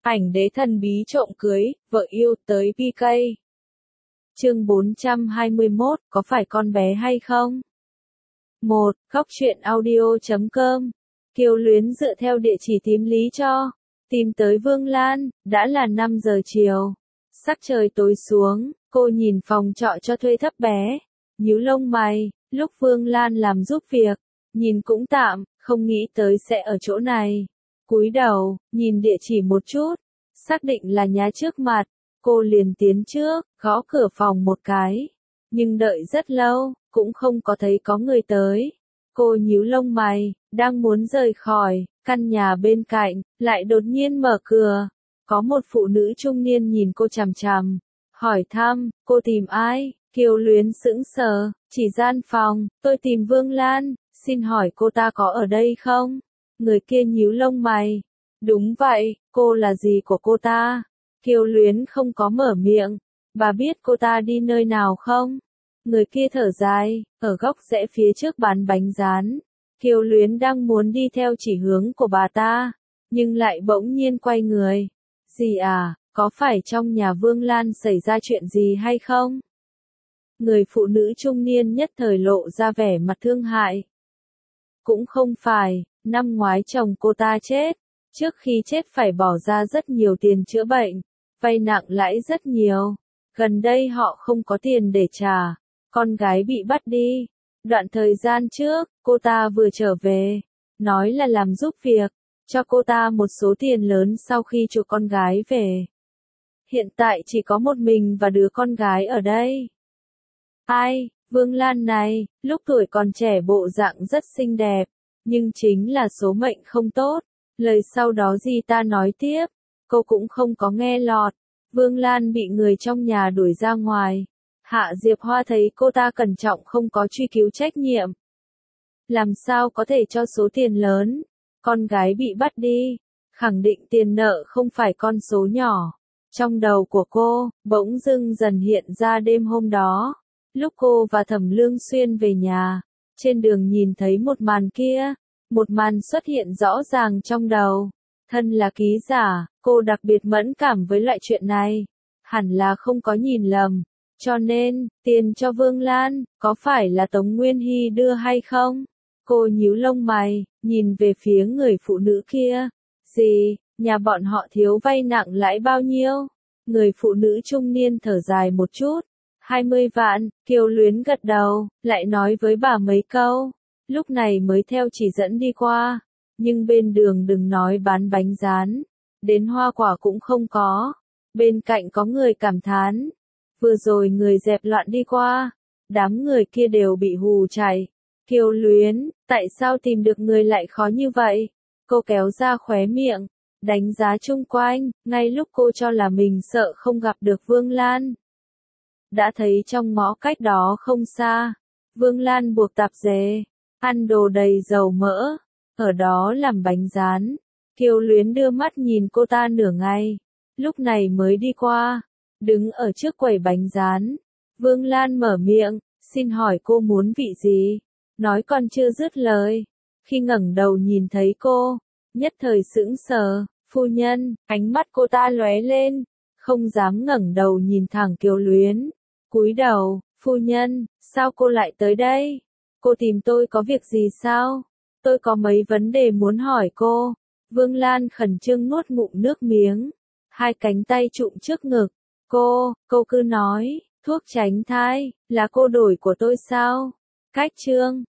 Ảnh đế thần bí trộm cưới, vợ yêu tới PK. Chương 421, có phải con bé hay không? 1. Góc truyện audio.com. Kiều Luyến dựa theo địa chỉ tím lý cho, tìm tới Vương Lan, đã là 5 giờ chiều. Sắc trời tối xuống, cô nhìn phòng trọ cho thuê thấp bé, nhíu lông mày, lúc Vương Lan làm giúp việc, nhìn cũng tạm, không nghĩ tới sẽ ở chỗ này. Cúi đầu, nhìn địa chỉ một chút, xác định là nhà trước mặt, cô liền tiến trước, gõ cửa phòng một cái. Nhưng đợi rất lâu, cũng không có thấy có người tới. Cô nhíu lông mày, đang muốn rời khỏi, căn nhà bên cạnh, lại đột nhiên mở cửa. Có một phụ nữ trung niên nhìn cô chằm chằm, hỏi thăm, cô tìm ai? Kiều Luyến sững sờ, chỉ gian phòng, tôi tìm Vương Lan, xin hỏi cô ta có ở đây không? Người kia nhíu lông mày. Đúng vậy, cô là gì của cô ta? Kiều Luyến không có mở miệng. Bà biết cô ta đi nơi nào không? Người kia thở dài, ở góc rẽ phía trước bán bánh rán. Kiều Luyến đang muốn đi theo chỉ hướng của bà ta, nhưng lại bỗng nhiên quay người. Gì à, có phải trong nhà Vương Lan xảy ra chuyện gì hay không? Người phụ nữ trung niên nhất thời lộ ra vẻ mặt thương hại. Cũng không phải, năm ngoái chồng cô ta chết. Trước khi chết phải bỏ ra rất nhiều tiền chữa bệnh, vay nặng lãi rất nhiều. Gần đây họ không có tiền để trả, con gái bị bắt đi. Đoạn thời gian trước, cô ta vừa trở về, nói là làm giúp việc, cho cô ta một số tiền lớn sau khi chuộc con gái về. Hiện tại chỉ có một mình và đứa con gái ở đây. Ai, Vương Lan này, lúc tuổi còn trẻ bộ dạng rất xinh đẹp, nhưng chính là số mệnh không tốt. Lời sau đó gì ta nói tiếp, cô cũng không có nghe lọt. Vương Lan bị người trong nhà đuổi ra ngoài. Hạ Diệp Hoa thấy cô ta cẩn trọng không có truy cứu trách nhiệm. Làm sao có thể cho số tiền lớn? Con gái bị bắt đi, khẳng định tiền nợ không phải con số nhỏ. Trong đầu của cô, bỗng dưng dần hiện ra đêm hôm đó. Lúc cô và Thẩm Lương Xuyên về nhà, trên đường nhìn thấy một màn kia. Một màn xuất hiện rõ ràng trong đầu. Thân là ký giả, cô đặc biệt mẫn cảm với loại chuyện này. Hẳn là không có nhìn lầm. Cho nên, tiền cho Vương Lan, có phải là Tống Nguyên Hy đưa hay không? Cô nhíu lông mày, nhìn về phía người phụ nữ kia. Gì, nhà bọn họ thiếu vay nặng lãi bao nhiêu? Người phụ nữ trung niên thở dài một chút. 20 vạn, Kiều Luyến gật đầu, lại nói với bà mấy câu. Lúc này mới theo chỉ dẫn đi qua, nhưng bên đường đừng nói bán bánh rán, đến hoa quả cũng không có. Bên cạnh có người cảm thán, vừa rồi người dẹp loạn đi qua, đám người kia đều bị hù chạy. Kiều Luyến, tại sao tìm được người lại khó như vậy? Cô kéo ra khóe miệng, đánh giá chung quanh, ngay lúc cô cho là mình sợ không gặp được Vương Lan. Đã thấy trong ngõ cách đó không xa, Vương Lan buộc tạp dề, ăn đồ đầy dầu mỡ, ở đó làm bánh rán. Kiều Luyến đưa mắt nhìn cô ta nửa ngày, lúc này mới đi qua, đứng ở trước quầy bánh rán. Vương Lan mở miệng, xin hỏi cô muốn vị gì? Nói còn chưa dứt lời, khi ngẩng đầu nhìn thấy cô, nhất thời sững sờ. Phu nhân, ánh mắt cô ta lóe lên, không dám ngẩng đầu nhìn thẳng Kiều Luyến. Cúi đầu, phu nhân, sao cô lại tới đây? Cô tìm tôi có việc gì sao? Tôi có mấy vấn đề muốn hỏi cô. Vương Lan khẩn trương nuốt ngụm nước miếng, hai cánh tay trụm trước ngực. Cô cứ nói, thuốc tránh thai, là cô đổi của tôi sao? Cách trương,